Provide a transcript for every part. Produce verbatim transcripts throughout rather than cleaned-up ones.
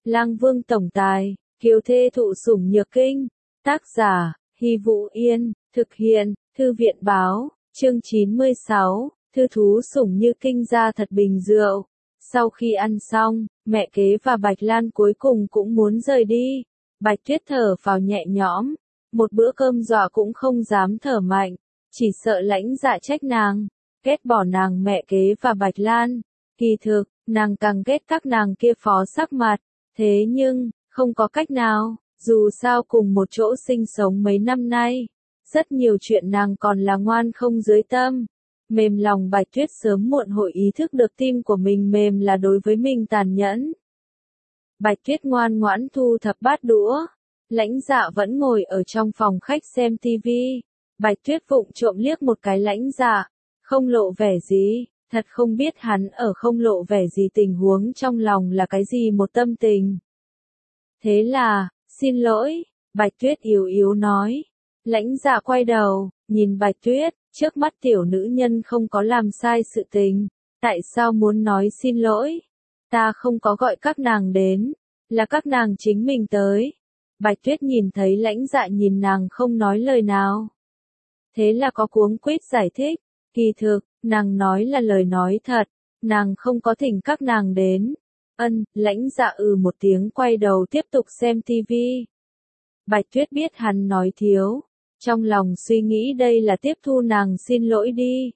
Lang Vương tổng tài, kiều thê thụ sủng nhược kinh. Tác giả, Hy Vũ Yên, thực hiện, Thư viện báo, chương chín mươi sáu, thư thú sủng như kinh ra thật bình rượu. Sau khi ăn xong, mẹ kế và Bạch Lan cuối cùng cũng muốn rời đi. Bạch Tuyết thở phào nhẹ nhõm, một bữa cơm dọa cũng không dám thở mạnh, chỉ sợ Lãnh Dạ trách nàng, ghét bỏ nàng mẹ kế và Bạch Lan. Kỳ thực, nàng càng ghét các nàng kia phó sắc mặt, thế nhưng, không có cách nào, dù sao cùng một chỗ sinh sống mấy năm nay, rất nhiều chuyện nàng còn là ngoan không dưới tâm. Mềm lòng Bạch Tuyết sớm muộn hội ý thức được tim của mình mềm là đối với mình tàn nhẫn. Bạch Tuyết ngoan ngoãn thu thập bát đũa, Lãnh Dạ vẫn ngồi ở trong phòng khách xem tivi. Bạch Tuyết vụng trộm liếc một cái Lãnh Dạ, không lộ vẻ gì, thật không biết hắn ở không lộ vẻ gì tình huống trong lòng là cái gì một tâm tình. Thế là, xin lỗi, Bạch Tuyết yếu yếu nói. Lãnh Dạ quay đầu, nhìn Bạch Tuyết, trước mắt tiểu nữ nhân không có làm sai sự tình, tại sao muốn nói xin lỗi? Ta không có gọi các nàng đến, là các nàng chính mình tới. Bạch Tuyết nhìn thấy Lãnh Dạ nhìn nàng không nói lời nào. Thế là có cuống quýt giải thích, kỳ thực, nàng nói là lời nói thật, nàng không có thỉnh các nàng đến. Ân, Lãnh Dạ ừ một tiếng quay đầu tiếp tục xem tivi. Bạch Tuyết biết hắn nói thiếu, trong lòng suy nghĩ đây là tiếp thu nàng xin lỗi đi.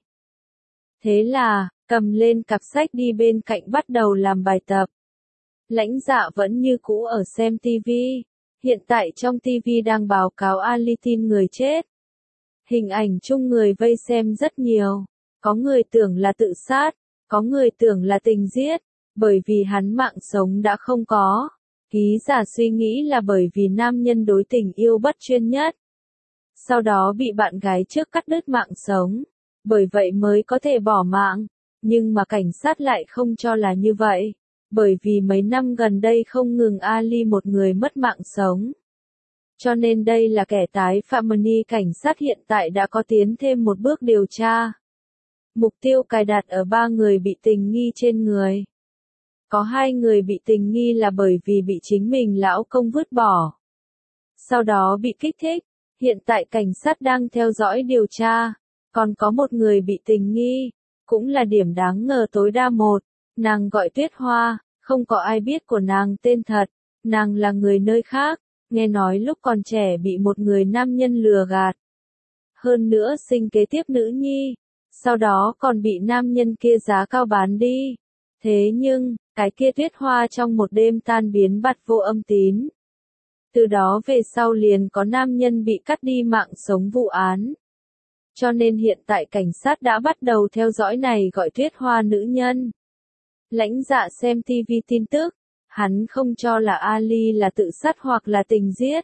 Thế là, cầm lên cặp sách đi bên cạnh bắt đầu làm bài tập. Lãnh Dạ vẫn như cũ ở xem tivi, hiện tại trong tivi đang báo cáo Ali tin người chết. Hình ảnh chung người vây xem rất nhiều, có người tưởng là tự sát, có người tưởng là tình giết, bởi vì hắn mạng sống đã không có. Ký giả suy nghĩ là bởi vì nam nhân đối tình yêu bất chuyên nhất, sau đó bị bạn gái trước cắt đứt mạng sống, bởi vậy mới có thể bỏ mạng, nhưng mà cảnh sát lại không cho là như vậy, bởi vì mấy năm gần đây không ngừng Ali một người mất mạng sống. Cho nên đây là kẻ tái phạm. Cảnh sát hiện tại đã có tiến thêm một bước điều tra. Mục tiêu cài đặt ở ba người bị tình nghi trên người. Có hai người bị tình nghi là bởi vì bị chính mình lão công vứt bỏ, sau đó bị kích thích. Hiện tại cảnh sát đang theo dõi điều tra. Còn có một người bị tình nghi, cũng là điểm đáng ngờ tối đa một. Nàng gọi Tuyết Hoa, không có ai biết của nàng tên thật. Nàng là người nơi khác, nghe nói lúc còn trẻ bị một người nam nhân lừa gạt. Hơn nữa sinh kế tiếp nữ nhi, sau đó còn bị nam nhân kia giá cao bán đi. Thế nhưng, cái kia Tuyết Hoa trong một đêm tan biến bặt vô âm tín. Từ đó về sau liền có nam nhân bị cắt đi mạng sống vụ án. Cho nên hiện tại cảnh sát đã bắt đầu theo dõi này gọi Tuyết Hoa nữ nhân. Lãnh Dạ xem tivi tin tức, hắn không cho là Ali là tự sát hoặc là tình giết.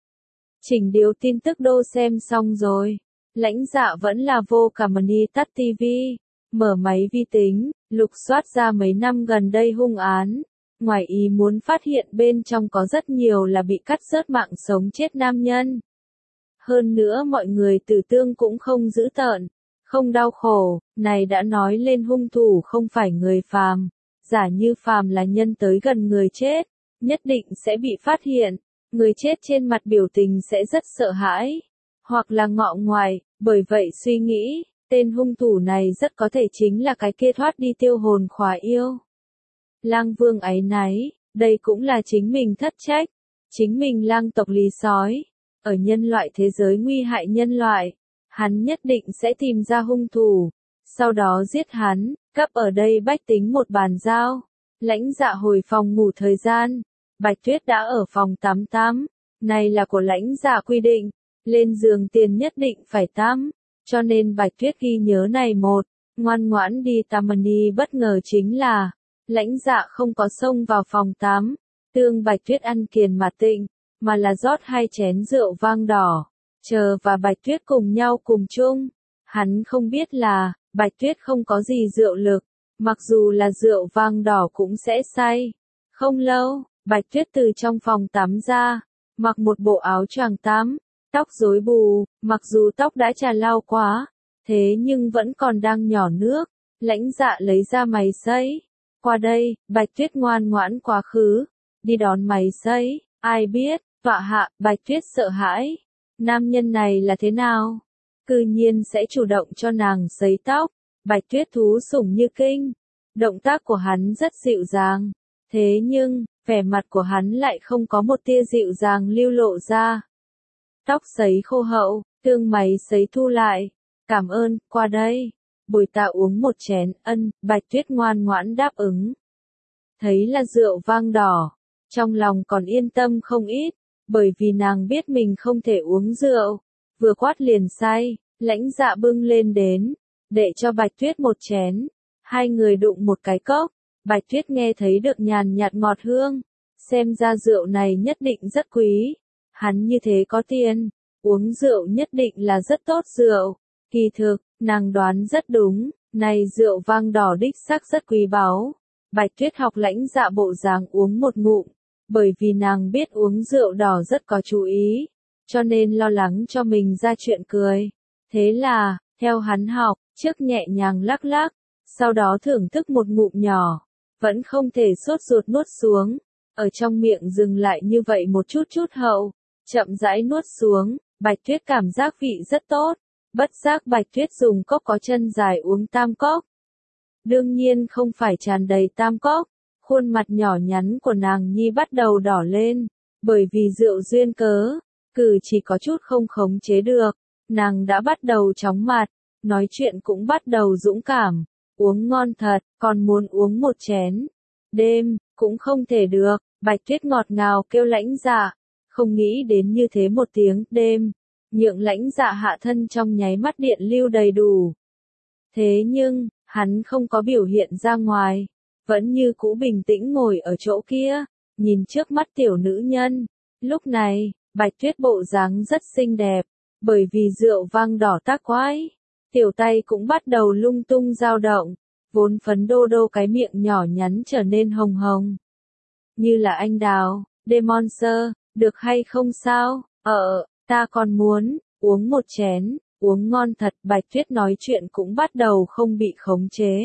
Chỉnh điều tin tức đô xem xong rồi. Lãnh Dạ vẫn là vô cảm ni tắt tivi, mở máy vi tính, lục soát ra mấy năm gần đây hung án. Ngoài ý muốn phát hiện bên trong có rất nhiều là bị cắt rớt mạng sống chết nam nhân. Hơn nữa mọi người tử tương cũng không dữ tợn, không đau khổ, này đã nói lên hung thủ không phải người phàm. Giả như phàm là nhân tới gần người chết, nhất định sẽ bị phát hiện, người chết trên mặt biểu tình sẽ rất sợ hãi, hoặc là ngọ ngoại, bởi vậy suy nghĩ, tên hung thủ này rất có thể chính là cái kia thoát đi tiêu hồn khóa yêu. Lang Vương áy náy, đây cũng là chính mình thất trách, chính mình lang tộc lý sói, ở nhân loại thế giới nguy hại nhân loại, hắn nhất định sẽ tìm ra hung thủ, sau đó giết hắn, cấp ở đây bách tính một bàn giao. Lãnh Dạ hồi phòng ngủ thời gian, Bạch Tuyết đã ở phòng tắm tắm, này là của Lãnh Dạ quy định, lên giường tiền nhất định phải tắm, cho nên Bạch Tuyết ghi nhớ này một, ngoan ngoãn đi tắm. Ni bất ngờ chính là, Lãnh Dạ không có xông vào phòng tắm, tương Bạch Tuyết ăn kiền mà tịnh, mà là rót hai chén rượu vang đỏ, chờ và Bạch Tuyết cùng nhau cùng chung. Hắn không biết là, Bạch Tuyết không có gì rượu lực, mặc dù là rượu vang đỏ cũng sẽ say. Không lâu, Bạch Tuyết từ trong phòng tắm ra, mặc một bộ áo choàng tắm, tóc rối bù, mặc dù tóc đã trà lau quá, thế nhưng vẫn còn đang nhỏ nước. Lãnh Dạ lấy ra máy sấy. Qua đây, Bạch Tuyết ngoan ngoãn quá khứ, đi đón máy xấy, ai biết, tọa hạ, Bạch Tuyết sợ hãi. Nam nhân này là thế nào? Cư nhiên sẽ chủ động cho nàng sấy tóc. Bạch Tuyết thú sủng như kinh. Động tác của hắn rất dịu dàng. Thế nhưng, vẻ mặt của hắn lại không có một tia dịu dàng lưu lộ ra. Tóc sấy khô hậu, tương máy sấy thu lại. Cảm ơn, qua đây. Bồi tạ uống một chén, ân, Bạch Tuyết ngoan ngoãn đáp ứng. Thấy là rượu vang đỏ. Trong lòng còn yên tâm không ít, bởi vì nàng biết mình không thể uống rượu. Vừa quát liền say, Lãnh Dạ bưng lên đến, để cho Bạch Tuyết một chén. Hai người đụng một cái cốc, Bạch Tuyết nghe thấy được nhàn nhạt ngọt hương. Xem ra rượu này nhất định rất quý. Hắn như thế có tiền, uống rượu nhất định là rất tốt rượu. Kỳ thực, nàng đoán rất đúng, này rượu vang đỏ đích xác rất quý báu. Bạch Tuyết học Lãnh Dạ bộ dáng uống một ngụm, bởi vì nàng biết uống rượu đỏ rất có chú ý, cho nên lo lắng cho mình ra chuyện cười. Thế là, theo hắn học, trước nhẹ nhàng lắc lắc, sau đó thưởng thức một ngụm nhỏ, vẫn không thể sốt ruột nuốt xuống, ở trong miệng dừng lại như vậy một chút chút hậu, chậm rãi nuốt xuống. Bạch Tuyết cảm giác vị rất tốt, bất giác Bạch Tuyết dùng cốc có chân dài uống tam cốc. Đương nhiên không phải tràn đầy tam cốc, khuôn mặt nhỏ nhắn của nàng nhi bắt đầu đỏ lên, bởi vì rượu duyên cớ, cử chỉ có chút không khống chế được, nàng đã bắt đầu chóng mặt, nói chuyện cũng bắt đầu dũng cảm, uống ngon thật, còn muốn uống một chén. Đêm, cũng không thể được, Bạch Tuyết ngọt ngào kêu Lãnh Dạ, không nghĩ đến như thế một tiếng, đêm, nhượng Lãnh Dạ hạ thân trong nháy mắt điện lưu đầy đủ. Thế nhưng, hắn không có biểu hiện ra ngoài, vẫn như cũ bình tĩnh ngồi ở chỗ kia, nhìn trước mắt tiểu nữ nhân. Lúc này, Bạch Tuyết bộ dáng rất xinh đẹp, bởi vì rượu vang đỏ tác quái, tiểu tay cũng bắt đầu lung tung dao động, vốn phấn đô đô cái miệng nhỏ nhắn trở nên hồng hồng. Như là anh đào, Demon Sir, được hay không sao? Ờ, ta còn muốn, uống một chén, uống ngon thật. Bạch Tuyết nói chuyện cũng bắt đầu không bị khống chế.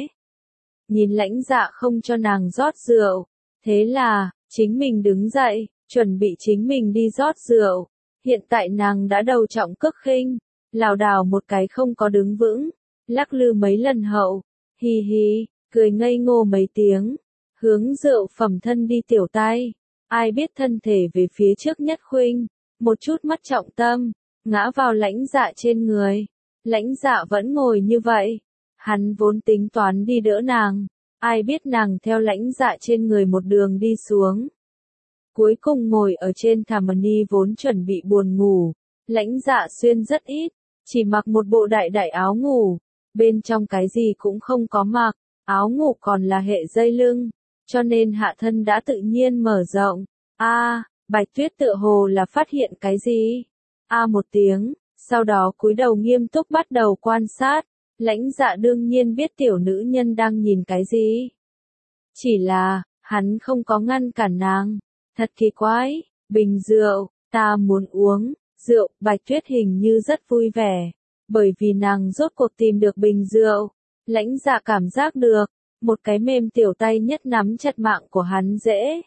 Nhìn Lãnh Dạ không cho nàng rót rượu, thế là, chính mình đứng dậy, chuẩn bị chính mình đi rót rượu. Hiện tại nàng đã đầu trọng cước khinh, lảo đảo một cái không có đứng vững, lắc lư mấy lần hậu, hi hi, cười ngây ngô mấy tiếng, hướng rượu phẩm thân đi tiểu tay. Ai biết thân thể về phía trước nhất khuynh, một chút mất trọng tâm, ngã vào Lãnh Dạ trên người. Lãnh Dạ vẫn ngồi như vậy. Hắn vốn tính toán đi đỡ nàng, ai biết nàng theo Lãnh Dạ trên người một đường đi xuống. Cuối cùng ngồi ở trên thảm ni vốn chuẩn bị buồn ngủ, Lãnh Dạ xuyên rất ít, chỉ mặc một bộ đại đại áo ngủ, bên trong cái gì cũng không có mặc, áo ngủ còn là hệ dây lưng, cho nên hạ thân đã tự nhiên mở rộng. A, à, Bạch Tuyết tựa hồ là phát hiện cái gì? A à một tiếng, sau đó cúi đầu nghiêm túc bắt đầu quan sát. Lãnh Dạ đương nhiên biết tiểu nữ nhân đang nhìn cái gì. Chỉ là, hắn không có ngăn cản nàng. Thật kỳ quái, bình rượu, ta muốn uống, rượu. Bạch Tuyết hình như rất vui vẻ, bởi vì nàng rốt cuộc tìm được bình rượu. Lãnh Dạ cảm giác được, một cái mềm tiểu tay nhất nắm chặt mạng của hắn dễ.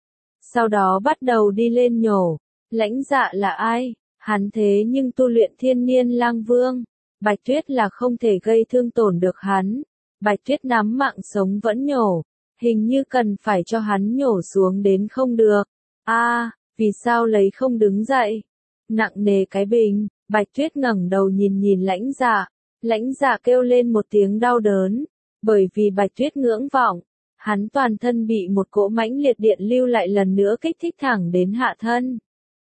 Sau đó bắt đầu đi lên nhổ. Lãnh Dạ là ai? Hắn thế nhưng tu luyện thiên niên lang vương. Bạch Tuyết là không thể gây thương tổn được hắn. Bạch Tuyết nắm mạng sống vẫn nhổ. Hình như cần phải cho hắn nhổ xuống đến không được. A, à, vì sao lấy không đứng dậy? Nặng nề cái bình. Bạch Tuyết ngẩng đầu nhìn nhìn Lãnh Dạ. Lãnh Dạ kêu lên một tiếng đau đớn. Bởi vì Bạch Tuyết ngưỡng vọng, hắn toàn thân bị một cỗ mãnh liệt điện lưu lại lần nữa kích thích thẳng đến hạ thân.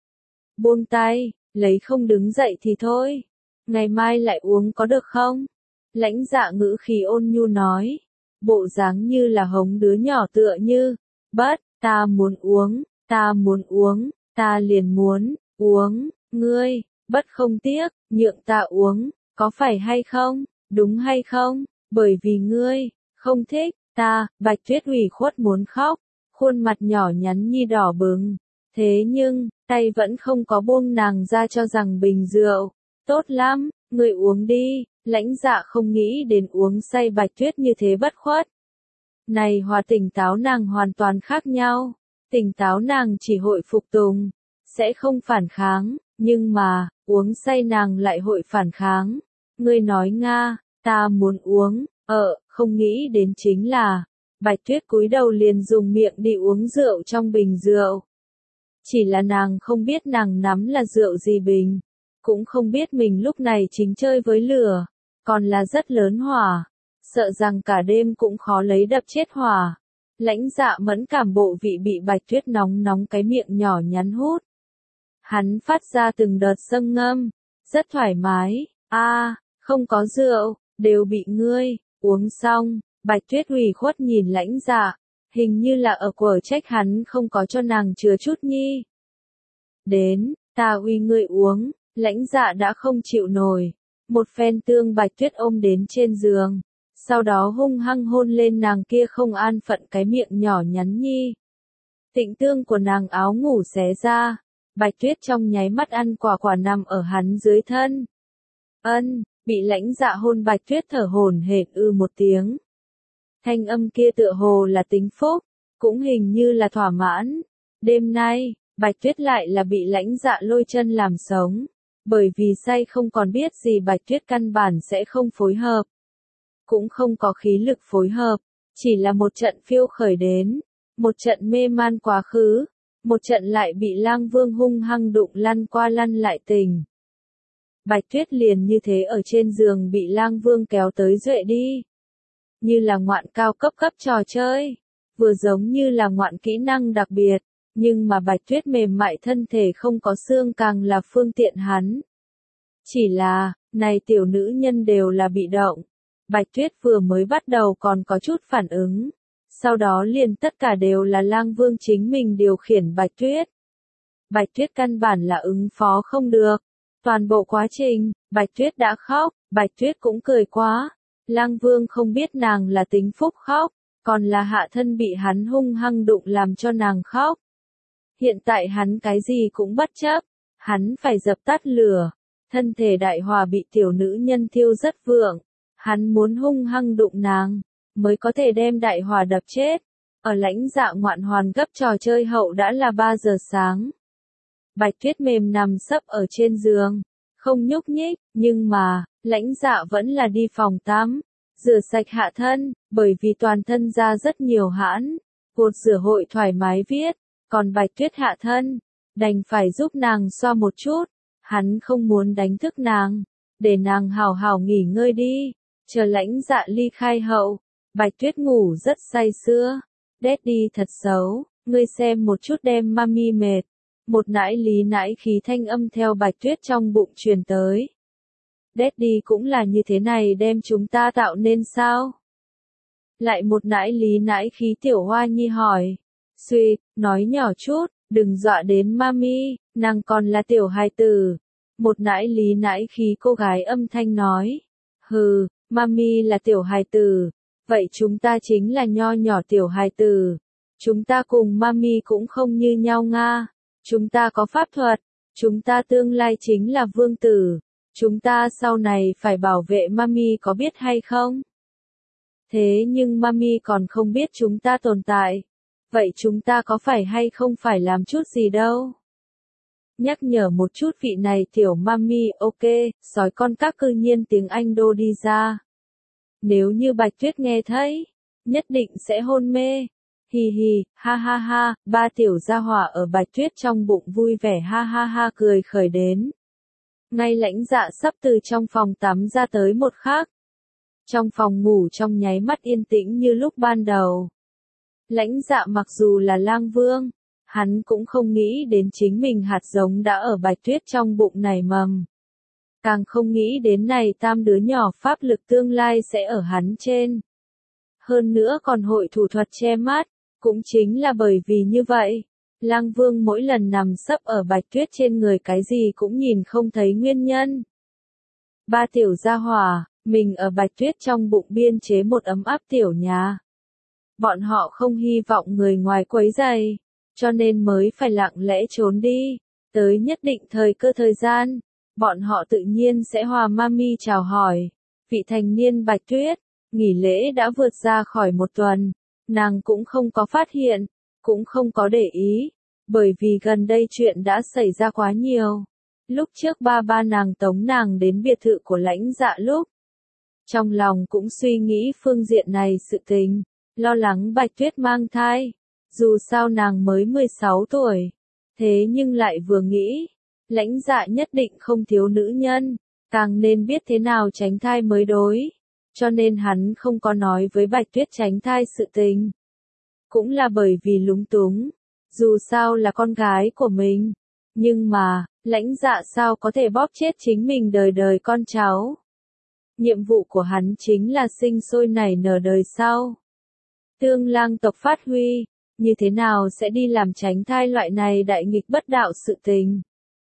Buông tay, lấy không đứng dậy thì thôi. Ngày mai lại uống có được không? Lãnh Dạ ngữ khí ôn nhu nói. Bộ dáng như là hống đứa nhỏ tựa như. Bất, ta muốn uống, ta muốn uống, ta liền muốn, uống, ngươi, bất không tiếc, nhượng ta uống, có phải hay không, đúng hay không, bởi vì ngươi, không thích, ta. Bạch Tuyết ủy khuất muốn khóc, khuôn mặt nhỏ nhắn nhi đỏ bừng. Thế nhưng, tay vẫn không có buông nàng ra cho rằng bình rượu. Tốt lắm, ngươi uống đi. Lãnh Dạ không nghĩ đến uống say Bạch Tuyết như thế bất khuất. Này hòa tỉnh táo nàng hoàn toàn khác nhau. Tỉnh táo nàng chỉ hội phục tùng, sẽ không phản kháng, nhưng mà, uống say nàng lại hội phản kháng. Ngươi nói Nga, ta muốn uống, ờ, không nghĩ đến chính là, Bạch Tuyết cúi đầu liền dùng miệng đi uống rượu trong bình rượu. Chỉ là nàng không biết nàng nắm là rượu gì bình, cũng không biết mình lúc này chính chơi với lửa, còn là rất lớn hỏa, sợ rằng cả đêm cũng khó lấy đập chết hỏa. Lãnh Dạ mẫn cảm bộ vị bị Bạch Tuyết nóng nóng cái miệng nhỏ nhắn hút. Hắn phát ra từng đợt sâm ngâm, rất thoải mái, a, không có rượu, đều bị ngươi, uống xong, Bạch Tuyết ủy khuất nhìn Lãnh Dạ, hình như là ở quở trách hắn không có cho nàng chừa chút nhi. Đến, ta uy ngươi uống, Lãnh Dạ đã không chịu nổi, một phen tương Bạch Tuyết ôm đến trên giường, sau đó hung hăng hôn lên nàng kia không an phận cái miệng nhỏ nhắn nhi. Tịnh tương của nàng áo ngủ xé ra, Bạch Tuyết trong nháy mắt ăn quả quả nằm ở hắn dưới thân. Ân, bị Lãnh Dạ hôn Bạch Tuyết thở hổn hển ư một tiếng. Thanh âm kia tựa hồ là tính phúc, cũng hình như là thỏa mãn. Đêm nay, Bạch Tuyết lại là bị Lãnh Dạ lôi chân làm sống, bởi vì say không còn biết gì Bạch Tuyết căn bản sẽ không phối hợp, cũng không có khí lực phối hợp, chỉ là một trận phiêu khởi đến, một trận mê man quá khứ, một trận lại bị Lang Vương hung hăng đụng lăn qua lăn lại tình. Bạch Tuyết liền như thế ở trên giường bị Lang Vương kéo tới duệ đi. Như là ngoạn cao cấp cấp trò chơi, vừa giống như là ngoạn kỹ năng đặc biệt, nhưng mà Bạch Tuyết mềm mại thân thể không có xương càng là phương tiện hắn. Chỉ là, này tiểu nữ nhân đều là bị động. Bạch Tuyết vừa mới bắt đầu còn có chút phản ứng, sau đó liền tất cả đều là Lang Vương chính mình điều khiển Bạch Tuyết. Bạch Tuyết căn bản là ứng phó không được. Toàn bộ quá trình, Bạch Tuyết đã khóc, Bạch Tuyết cũng cười quá. Lang Vương không biết nàng là tính phúc khóc, còn là hạ thân bị hắn hung hăng đụng làm cho nàng khóc. Hiện tại hắn cái gì cũng bất chấp, hắn phải dập tắt lửa, thân thể đại hòa bị tiểu nữ nhân thiêu rất vượng, hắn muốn hung hăng đụng nàng, mới có thể đem đại hòa đập chết. Ở Lãnh Dạ ngoạn hoàn gấp trò chơi hậu đã là ba giờ sáng. Bạch Tuyết mềm nằm sấp ở trên giường, không nhúc nhích, nhưng mà, Lãnh Dạ vẫn là đi phòng tắm, rửa sạch hạ thân, bởi vì toàn thân ra rất nhiều hãn, cột rửa hội thoải mái viết, còn Bạch Tuyết hạ thân, đành phải giúp nàng xoa một chút, hắn không muốn đánh thức nàng, để nàng hào hào nghỉ ngơi đi, chờ Lãnh Dạ ly khai hậu, Bạch Tuyết ngủ rất say sưa, Daddy thật xấu, ngươi xem một chút đem mami mệt. Một nãi lý nãi khí thanh âm theo Bạch Tuyết trong bụng truyền tới. Daddy cũng là như thế này đem chúng ta tạo nên sao? Lại một nãi lý nãi khí tiểu hoa nhi hỏi. Suy, nói nhỏ chút, đừng dọa đến mami, nàng còn là tiểu hài tử. Một nãi lý nãi khí cô gái âm thanh nói. Hừ, mami là tiểu hài tử, vậy chúng ta chính là nho nhỏ tiểu hài tử. Chúng ta cùng mami cũng không như nhau nga. Chúng ta có pháp thuật, chúng ta tương lai chính là vương tử, chúng ta sau này phải bảo vệ mami có biết hay không? Thế nhưng mami còn không biết chúng ta tồn tại, vậy chúng ta có phải hay không phải làm chút gì đâu? Nhắc nhở một chút vị này tiểu mami, ok, sói con các cư nhiên tiếng Anh đô đi ra. Nếu như Bạch Tuyết nghe thấy, nhất định sẽ hôn mê. Hi hi, ha ha ha, ba tiểu gia hỏa ở Bạch Tuyết trong bụng vui vẻ ha ha ha cười khởi đến. Ngay Lãnh Dạ sắp từ trong phòng tắm ra tới một khắc. Trong phòng ngủ trong nháy mắt yên tĩnh như lúc ban đầu. Lãnh Dạ mặc dù là Lang Vương, hắn cũng không nghĩ đến chính mình hạt giống đã ở Bạch Tuyết trong bụng này mầm. Càng không nghĩ đến này tam đứa nhỏ pháp lực tương lai sẽ ở hắn trên. Hơn nữa còn hội thủ thuật che mắt. Cũng chính là bởi vì như vậy, Lang Vương mỗi lần nằm sấp ở Bạch Tuyết trên người cái gì cũng nhìn không thấy nguyên nhân. Ba tiểu gia hỏa, mình ở Bạch Tuyết trong bụng biên chế một ấm áp tiểu nhà. Bọn họ không hy vọng người ngoài quấy rầy, cho nên mới phải lặng lẽ trốn đi. Tới nhất định thời cơ thời gian, bọn họ tự nhiên sẽ hòa mami chào hỏi. Vị thành niên Bạch Tuyết, nghỉ lễ đã vượt ra khỏi một tuần. Nàng cũng không có phát hiện, cũng không có để ý, bởi vì gần đây chuyện đã xảy ra quá nhiều. Lúc trước ba ba nàng tống nàng đến biệt thự của Lãnh Dạ lúc, trong lòng cũng suy nghĩ phương diện này sự tình, lo lắng Bạch Tuyết mang thai, dù sao nàng mới mười sáu tuổi, thế nhưng lại vừa nghĩ, Lãnh Dạ nhất định không thiếu nữ nhân, càng nên biết thế nào tránh thai mới đối, cho nên hắn không có nói với Bạch Tuyết tránh thai sự tình. Cũng là bởi vì lúng túng, dù sao là con gái của mình, nhưng mà, Lãnh Dạ sao có thể bóp chết chính mình đời đời con cháu. Nhiệm vụ của hắn chính là sinh sôi nảy nở đời sau. Tương lang tộc phát huy, như thế nào sẽ đi làm tránh thai loại này đại nghịch bất đạo sự tình.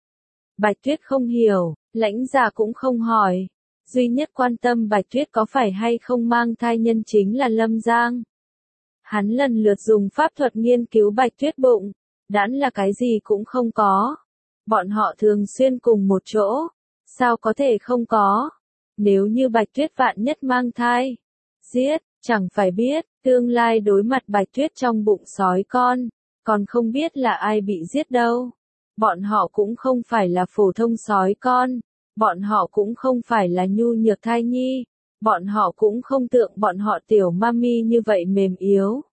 Bạch Tuyết không hiểu, Lãnh Dạ cũng không hỏi. Duy nhất quan tâm Bạch Tuyết có phải hay không mang thai nhân chính là Lâm Giang. Hắn lần lượt dùng pháp thuật nghiên cứu Bạch Tuyết bụng, đãn là cái gì cũng không có. Bọn họ thường xuyên cùng một chỗ, sao có thể không có. Nếu như Bạch Tuyết vạn nhất mang thai, giết, chẳng phải biết, tương lai đối mặt Bạch Tuyết trong bụng sói con, còn không biết là ai bị giết đâu. Bọn họ cũng không phải là phổ thông sói con, bọn họ cũng không phải là nhu nhược thai nhi, bọn họ cũng không tượng bọn họ tiểu mami như vậy mềm yếu.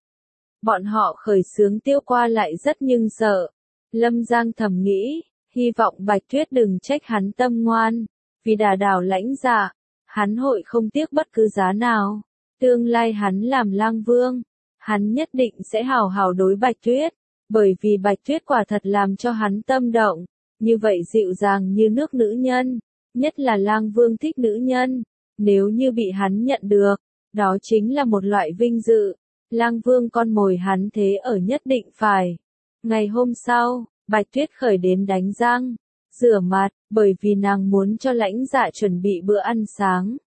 Bọn họ khởi xướng tiêu qua lại rất nhưng sợ. Lâm Giang thầm nghĩ, hy vọng Bạch Tuyết đừng trách hắn tâm ngoan, vì đả đảo Lãnh Dạ, hắn hội không tiếc bất cứ giá nào. Tương lai hắn làm lang vương, hắn nhất định sẽ hào hào đối Bạch Tuyết, bởi vì Bạch Tuyết quả thật làm cho hắn tâm động, như vậy dịu dàng như nước nữ nhân, nhất là lang vương thích nữ nhân, nếu như bị hắn nhận được, đó chính là một loại vinh dự, lang vương con mồi hắn thế ở nhất định phải. Ngày hôm sau, Bạch Tuyết khởi đến đánh răng, rửa mặt, bởi vì nàng muốn cho Lãnh Dạ chuẩn bị bữa ăn sáng.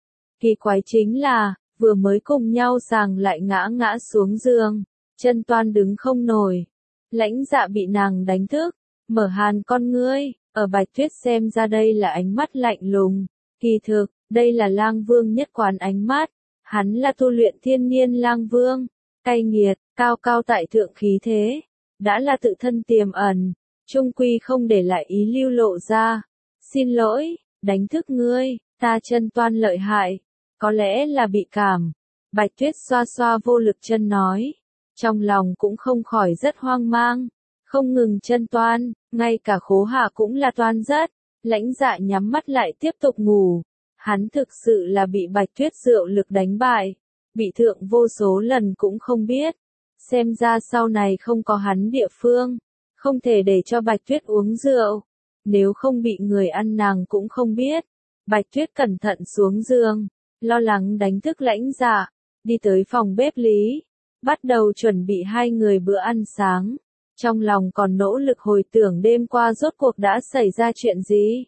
Kỳ quái chính là, vừa mới cùng nhau sàng lại ngã ngã xuống giường, chân toan đứng không nổi. Lãnh Dạ bị nàng đánh thức, mở hàn con ngươi, ở Bạch Tuyết xem ra đây là ánh mắt lạnh lùng. Kỳ thực, đây là lang vương nhất quán ánh mắt, hắn là tu luyện thiên niên lang vương, cay nghiệt, cao cao tại thượng khí thế, đã là tự thân tiềm ẩn, trung quy không để lại ý lưu lộ ra. Xin lỗi, đánh thức ngươi, ta chân toan lợi hại, có lẽ là bị cảm. Bạch Tuyết xoa xoa vô lực chân nói, trong lòng cũng không khỏi rất hoang mang, không ngừng chân toan, ngay cả khố hạ cũng là toan rất. Lãnh Dạ nhắm mắt lại tiếp tục ngủ, hắn thực sự là bị Bạch Tuyết rượu lực đánh bại, bị thượng vô số lần cũng không biết, xem ra sau này không có hắn địa phương, không thể để cho Bạch Tuyết uống rượu, nếu không bị người ăn nàng cũng không biết. Bạch Tuyết cẩn thận xuống giường, lo lắng đánh thức Lãnh Dạ, đi tới phòng bếp lý, bắt đầu chuẩn bị hai người bữa ăn sáng, trong lòng còn nỗ lực hồi tưởng đêm qua rốt cuộc đã xảy ra chuyện gì.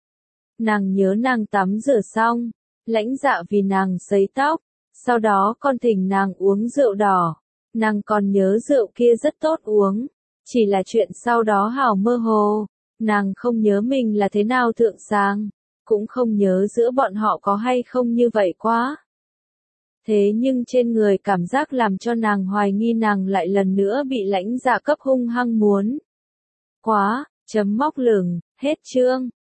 Nàng nhớ nàng tắm rửa xong, Lãnh Dạ vì nàng sấy tóc, sau đó còn thỉnh nàng uống rượu đỏ, nàng còn nhớ rượu kia rất tốt uống, chỉ là chuyện sau đó hào mơ hồ, nàng không nhớ mình là thế nào thượng sáng, cũng không nhớ giữa bọn họ có hay không như vậy quá. Thế nhưng trên người cảm giác làm cho nàng hoài nghi nàng lại lần nữa bị Lãnh Dạ cấp hung hăng muốn. Quá, chấm móc lửng, hết chương.